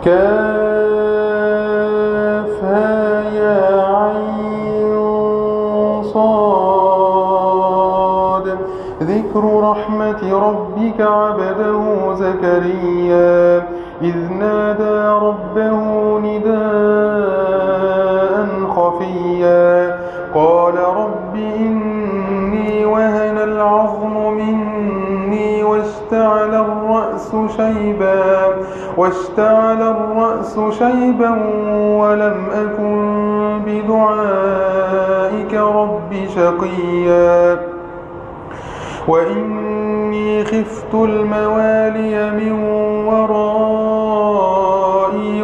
كافها يا عين صاد. ذكر رحمة ربك عبده زكريا إذ نادى ربه نداء خفيا قال رب إني وهن العظم مني واشتعل الرأس شيبا ولم أكن بدعائك رب شقيا وإني خفت الموالي من ورائي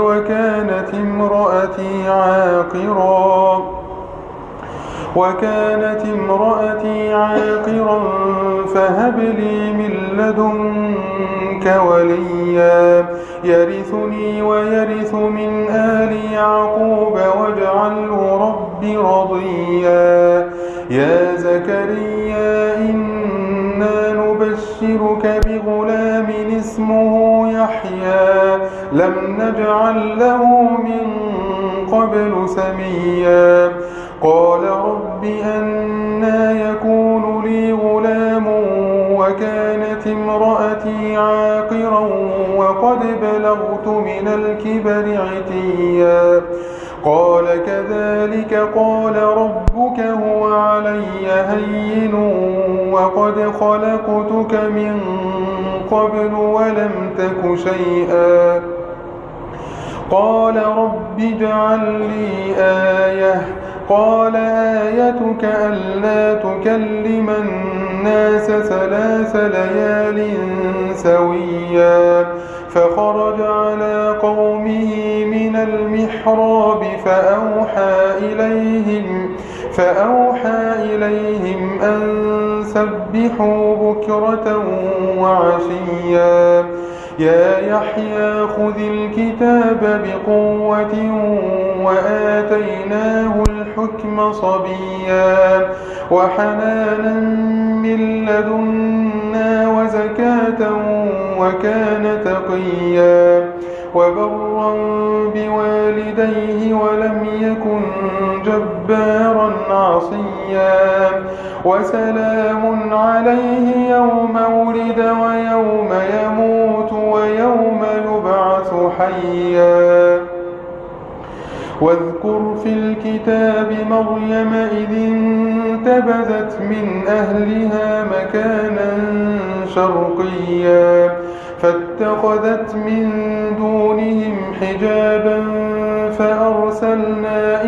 وكانت امرأتي عاقرا فهب لي من لدنك وليا يرثني ويرث من آل يعقوب واجعله رب رضيا. يا زكريا إنا نبشرك بغلام اسمه يحيى لم نجعل له من قبل سميا قال رب أنى يكون لي غلام وكانت امرأتي عاقرا وقد بلغت من الكبر عتيا قال كذلك قال ربك هو علي هين وقد خلقتك من قبل ولم تك شيئا قال رب اجعل لي آية قال آيتك ألا تكلم الناس 3 ليال سويا فخرج على قومه من المحراب فأوحى إليهم أن سبحوا بكرة وعشيا يا يحيى خذ الكتاب بقوة وآتيناه الحكم صبيا وحنانا من لدنا وزكاة وكان تقيا وبرا بوالديه ولم يكن جبارا عصيا وسلام عليه يوم ولد ويوم يموت ويوم يبعث حيا واذكر في الكتاب مريم إذ انتبذت من أهلها مكانا شرقيا فاتخذت من دونهم حجابا فأرسلنا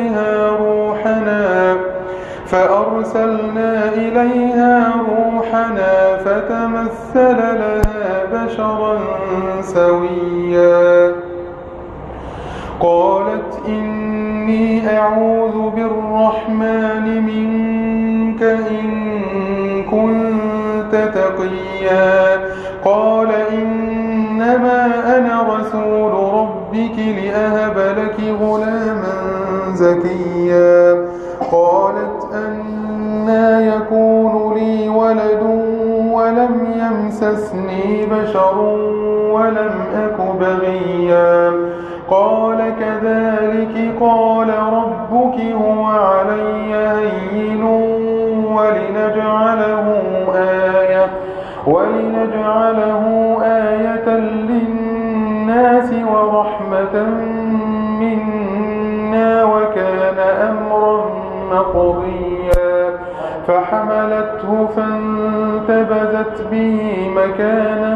إليها روحنا فتمثل لها بشرا سويا قالت إني أعوذ بالرحمن منك إن كنت تقيا قال إنما أنا رسول ربك لأهب لك غلاما زكيا قالت أنى يكون لي ولد ولم يمسسني بشر ولم أك بغيا قال كذلك قال ربك هو علي هين ولنجعله آية للناس ورحمة منا وكان أمرا مقضيا فحملته فانتبذت به مكانا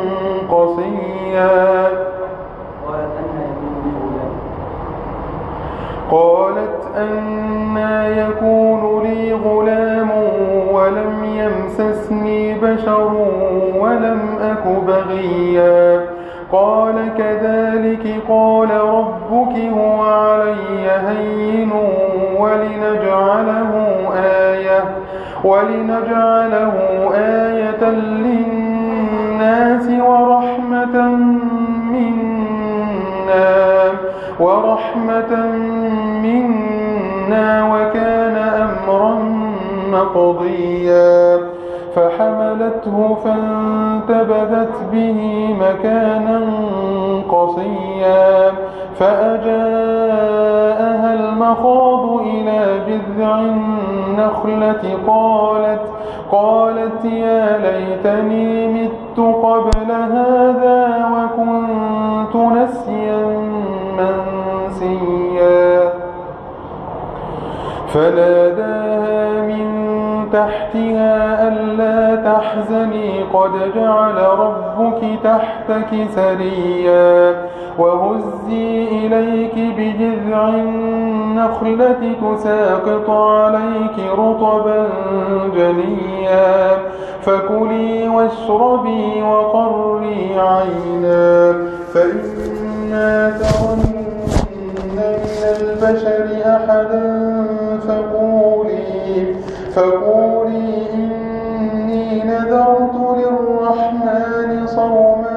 قصيا قالت أنى يكون لي غلام ولم يمسسني بشر ولم أك بغيا قال كذلك قال ربك هو علي هين ولنجعله آية للناس ورحمة منا وكان أمرا مقضيا فحملته فأخذته فانتبذت به مكانا قصيا فأجاءها المخاض إلى جذع النخلة قالت يا ليتني مت قبل هذا وكنت نسيا منسيا فناداها من تحتها ألا تحزني قد جعل ربك تحتك سريا وهزي إليك بجذع النخلة تساقط عليك رطبا جنيا فكلي واشربي وقري عينا فإما ترن من البشر أحدا فقولي إني نذرت للرحمن صوما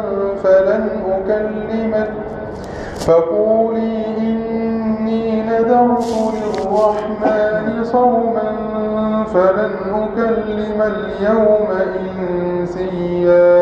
فلن أكلم اليوم إنسيا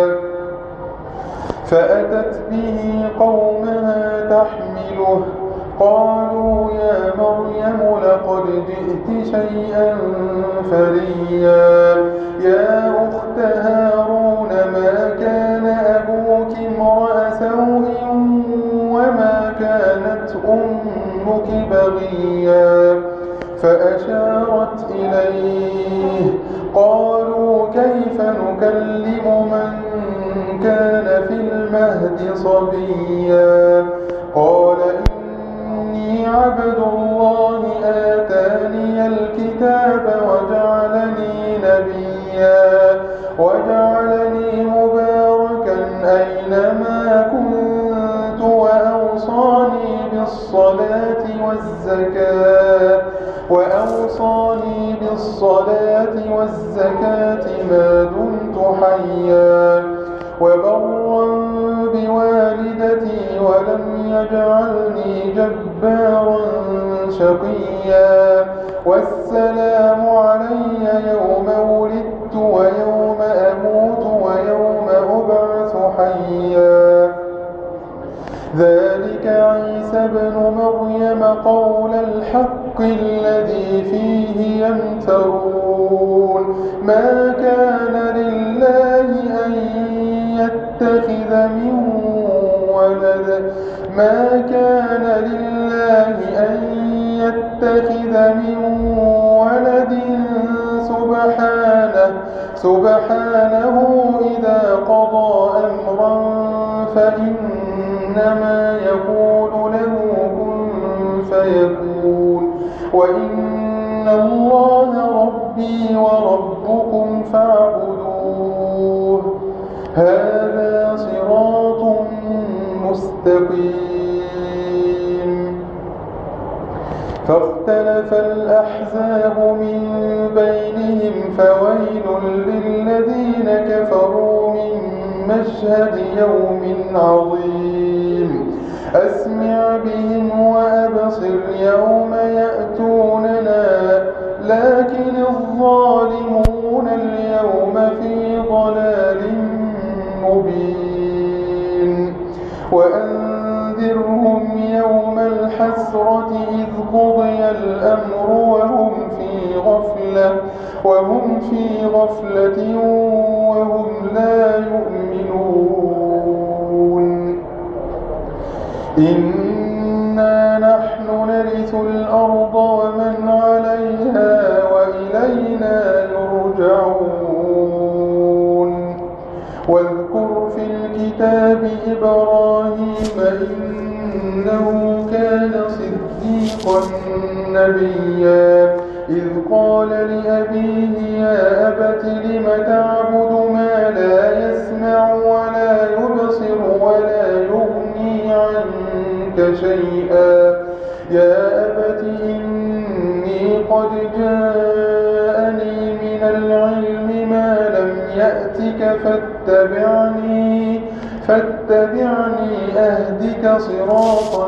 فأتت به قومها تحمله قالوا يا مريم لقد جئت شيئا فريا يا أخت هارون ما كان أبوك امرأ سوء وما كانت أمك بغيا فأشارت إليه قالوا كيف نكلم من كان في المهد صبيا قال إني عبد الله آتاني الكتاب وجعلني نبيا وجعلني مباركا أينما كنت وأوصاني بالصلاة والزكاة ما دمت حيا وبرا بوالدتي ولم يجعلني جبارا شقيا والسلام علي يوم ولدت ويوم أموت ويوم أبعث حيا ذلك عيسى ابن مريم قول الحق الذي فيه يمترون ما كان لله أن يتخذ من ولد سبحانه إذا قضى أمرا فإنما يقول له كن فيكون وإن الله ربي وربكم فاعبدوه هذا صراط مستقيم فاختلف الأحزاب من بينهم فويل للذين كفروا من مشهد يوم عظيم أسمع بهم وأبصر يوم يأتوننا لكن الظالمون اليوم في ضلال مبين وأنذرهم يوم الحسرة إذ قضي الأمر وهم في غفلة وهم لا يؤمنون إنا نحن نرث الأرض ومن عليها وإلينا يرجعون واذكر في الكتاب إبراهيم إنه كان صديقا نبيا إذ قال لأبيه يا أبت لم تعبد ما لا يسمع ولا يبصر ولا يغني عنك شيئا يا أبت إني قد جاءني من العلم ما لم يأتك فاتبعني أهدك صراطا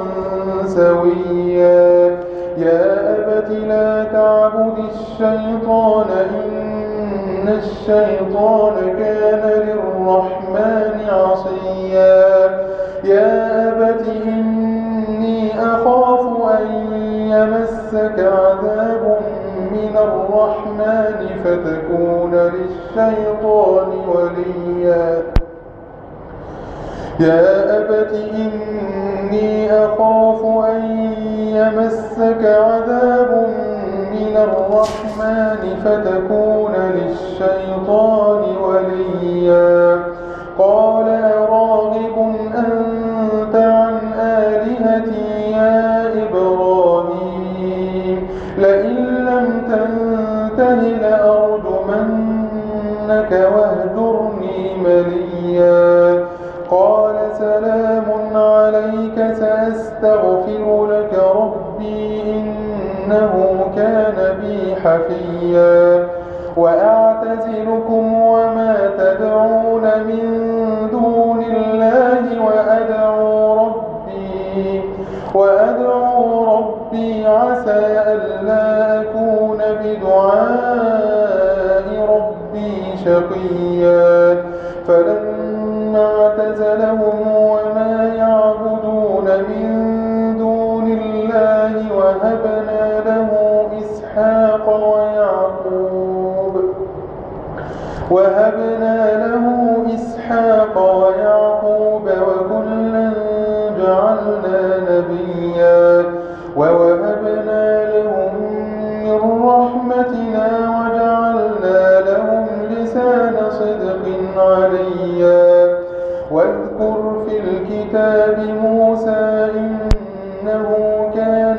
سويا يا أبت لا تعبد الشيطان إن الشيطان كان للرحمن عصيا يا أبت إني أخاف أن يمسك عذاب من الرحمن فتكون للشيطان وليا يا أبت إني أخاف أن يمسك عذاب من الرحمن فتكون للشيطان وليا قال أراغب أنت عن آلهتي يا إبراهيم لئن لم تنته لأرجمنك واهجرني مليا قال سلام عليك سأستغفر لك ربي إنه كان بي حفيا وأعتزلكم وما تدعون من دون الله وأدعو ربي عسى ألا أكون بدعاء ربي شقيا فلما اعتزلهم وما يعبدون من دون الله وهبنا له إسحاق ويعقوب وكلا جعلنا نبيا ووهبنا لهم من رحمتنا وجعلنا لهم لسان صدق عليا واذكر في الكتاب موسى إنه كان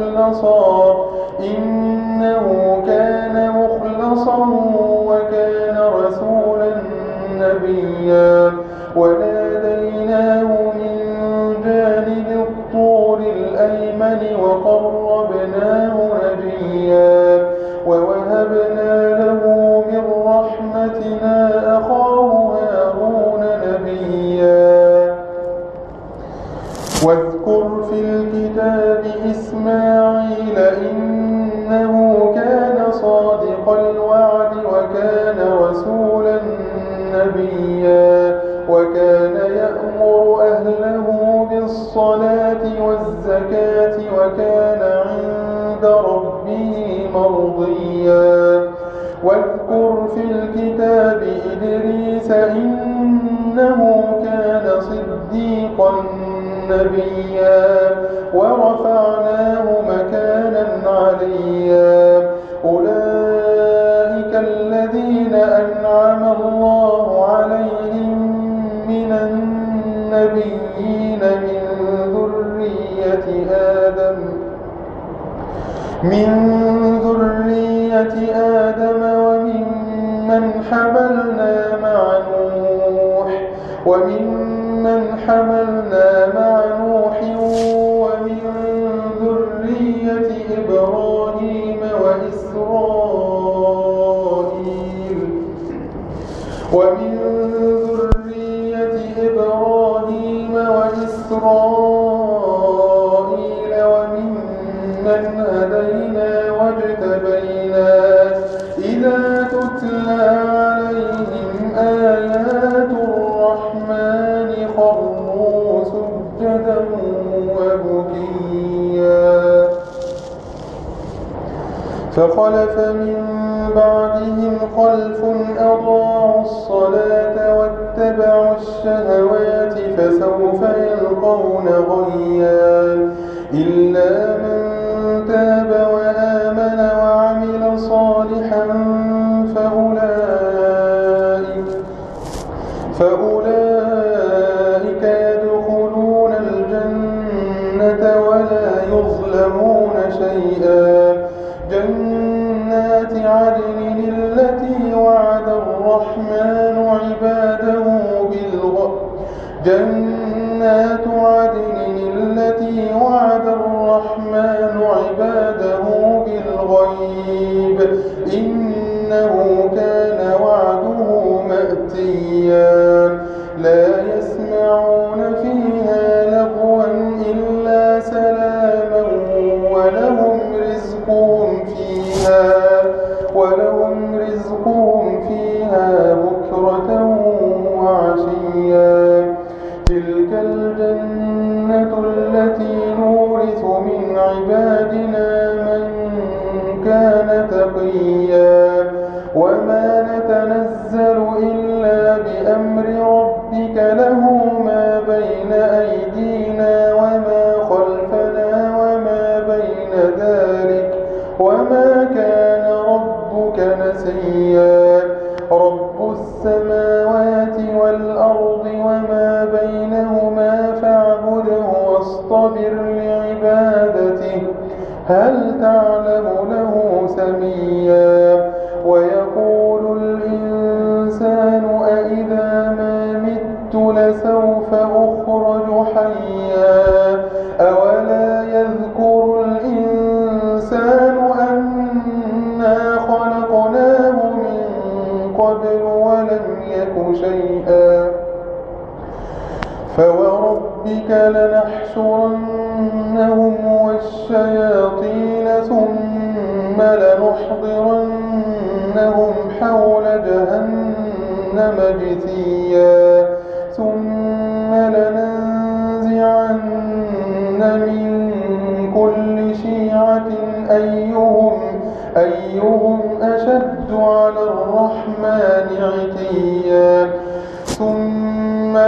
مخلصا وكان رسولا نبيا وناديناه من جانب الطور الأيمن وقربناه نجيا ووهبنا له من رحمتنا أخاه هارون نبيا واذكر في الكتاب إسماعيل إنه كان صادق الوعد وكان رسولا نبيا وكان يأمر أهله بالصلاة والزكاة وكان عند ربه مرضيا واذكر في الكتاب إدريس إنه كان صديقا نبيا ورفعناه مكانا عليا أولئك الذين أنعم الله عليهم من النبيين من ذرية آدم وممن حملنا مع نوح ومن ذرية إبراهيم وإسرائيل وممن هدينا واجتبينا إذا تتلى عليهم آيات الرحمن خروا سجدا وبكيا فخلف من بعدهم خلف أضاعوا الصلاة واتبعوا الشهوات فسوف يلقون غيا إلا من تاب وآمن وعمل صالحا فأولئك يدخلون الجنة ولا يظلمون شيئا جنات عدن التي وعد الرحمن عباده بالغيب إنه كان وعده مأتيا لا يسمعون فيها لغوا إلا سلاما ولهم رزقهم فيها أمر ربك له ما بين أيدينا وما خلفنا وما بين ذلك وما كان ربك نسيا رب السماوات والأرض وما بينهما فاعبده واصطبر لعبادته هل تعلم له سميا ويقول الإنسان أإذا ما مت لسوف أخرج حيا أولا يذكر الإنسان أنا خلقناه من قبل ولم يك شيئا فوربك لنحشرنهم والشياطين ثم لنحضرنهم حول جهنم جثيا ثم لننزعن من كل شيعة أيهم أشد على الرحمن عتيا ثم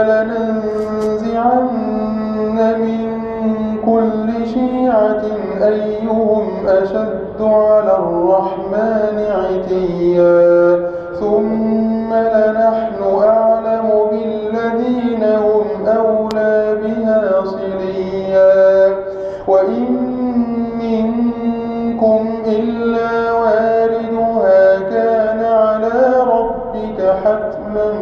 لننزعن من كل شيعة أيهم أشد على الرحمن عتيا ثم لنحن أعلم بالذين هم أولى بها صليا وإن منكم إلا واردها كان على ربك حتما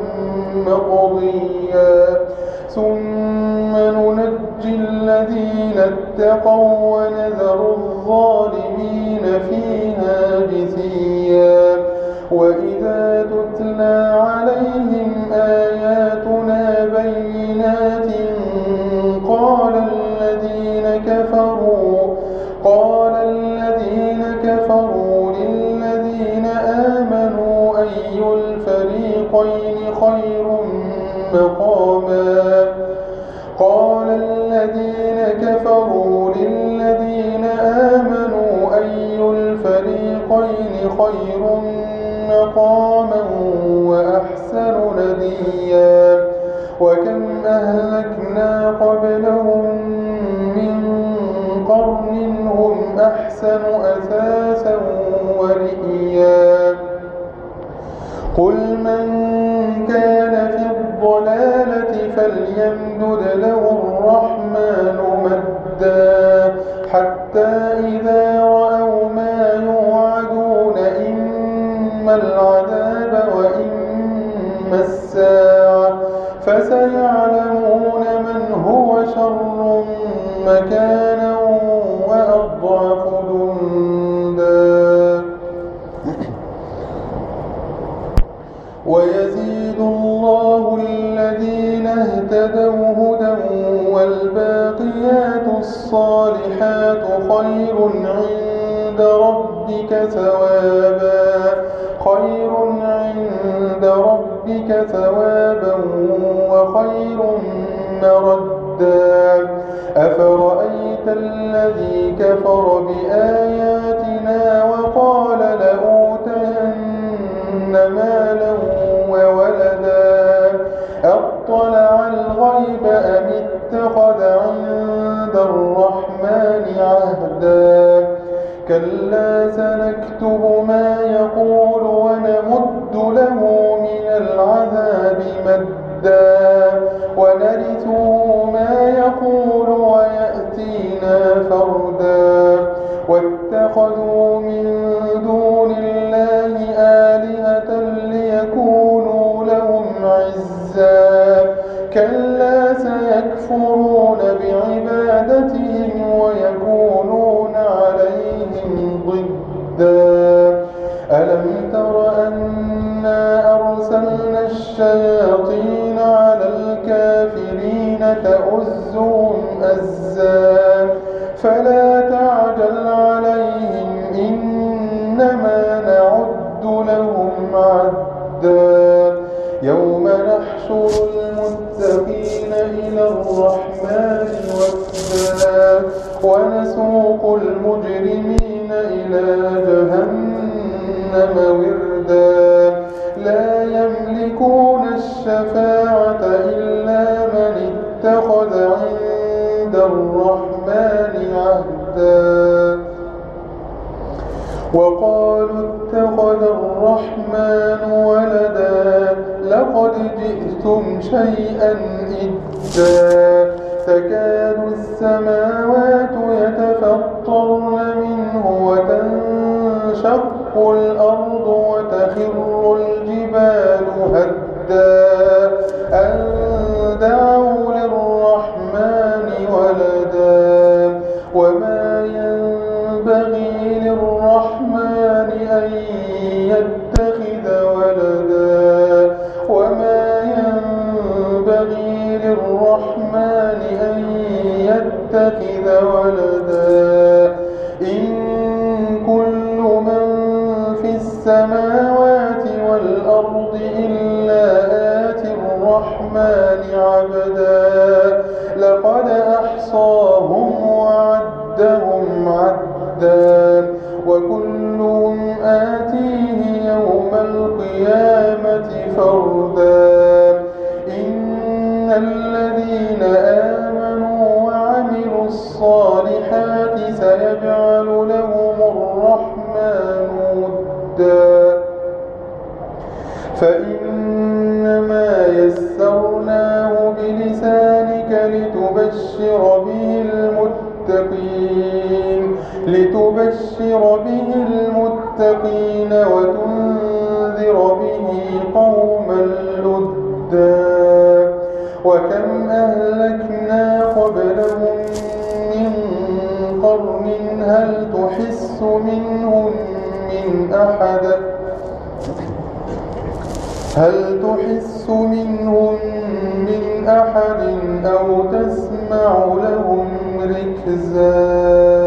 مقضيا ثم ننجي الذين اتقوا ونذر الظالمين فيها جثيا وإذا تتلى عليهم آياتنا بينات قال الذين كفروا للذين آمنوا أي الفريقين خير مقاما قال الذين كفروا للذين آمنوا أي الفريقين خير مقاما وأحسن نديا وكم أهلكنا قبلهم من قرن هم أحسن أثاثا ورئيا قل من كان في الضلالة فليمدد له الرحمن مدا حتى إذا رأوا ما يوعدون إما العذاب وإما الساعة فسيعلمون من هو شر مكانا وأضعف جندا ويزيد الله الذين اهتدوا هدى والباقيات الصالحات خير عند ربك ثوابا وخير مردا أفرأيت الذي كفر بآياتنا وقال لأوتين مالا وولدا أطلع الغيب أم اتخذ عند الرحمن عهدا كلا سنكتب ما يقول ونمد له من العذاب مدا ونرثه ما يقول ويأتينا فردا واتخذوا من دون الله آلهة ليكونوا لهم عزا كلا سيكفرون بعبادتهم ويكونون عليهم ضدا ألم تر أنا أرسلنا الشياطين على الكافرين تؤزهم أزا فلا تعجل عليهم إنما نعد لهم عدا يوم نحشر المتقين إلى الرحمن وفدا ونسوق المجرمين إلى جهنم وردا لا يملكون الشفاعة الشفاعة إلا من اتخذ عند الرحمن عهدا وقالوا اتخذ الرحمن ولدا لقد جئتم شيئا إدا تكاد السماوات يتفطرن منه وتنشق الأرض وتخر الجبال هدا أن دعوا للرحمن ولدا وما ينبغي للرحمن أن يتخذ ولدا وما ينبغي للرحمن أن يتخذ ولدا إن كل من في السماوات والأرض إلا آتي الرحمن عبدا لقد أحصاهم وعدهم عدا وكلهم آتيه يوم القيامة فردا إن الذين آمنوا وعملوا الصالحات سيجعل لهم الرحمن ودا فإنما يسرناه بلسانك لتبشر به المتقين وتنذر به قوما لدا وكم أهلكنا قبلهم من قرن هل تحس منهم من أحد أو تسمع لهم ركزا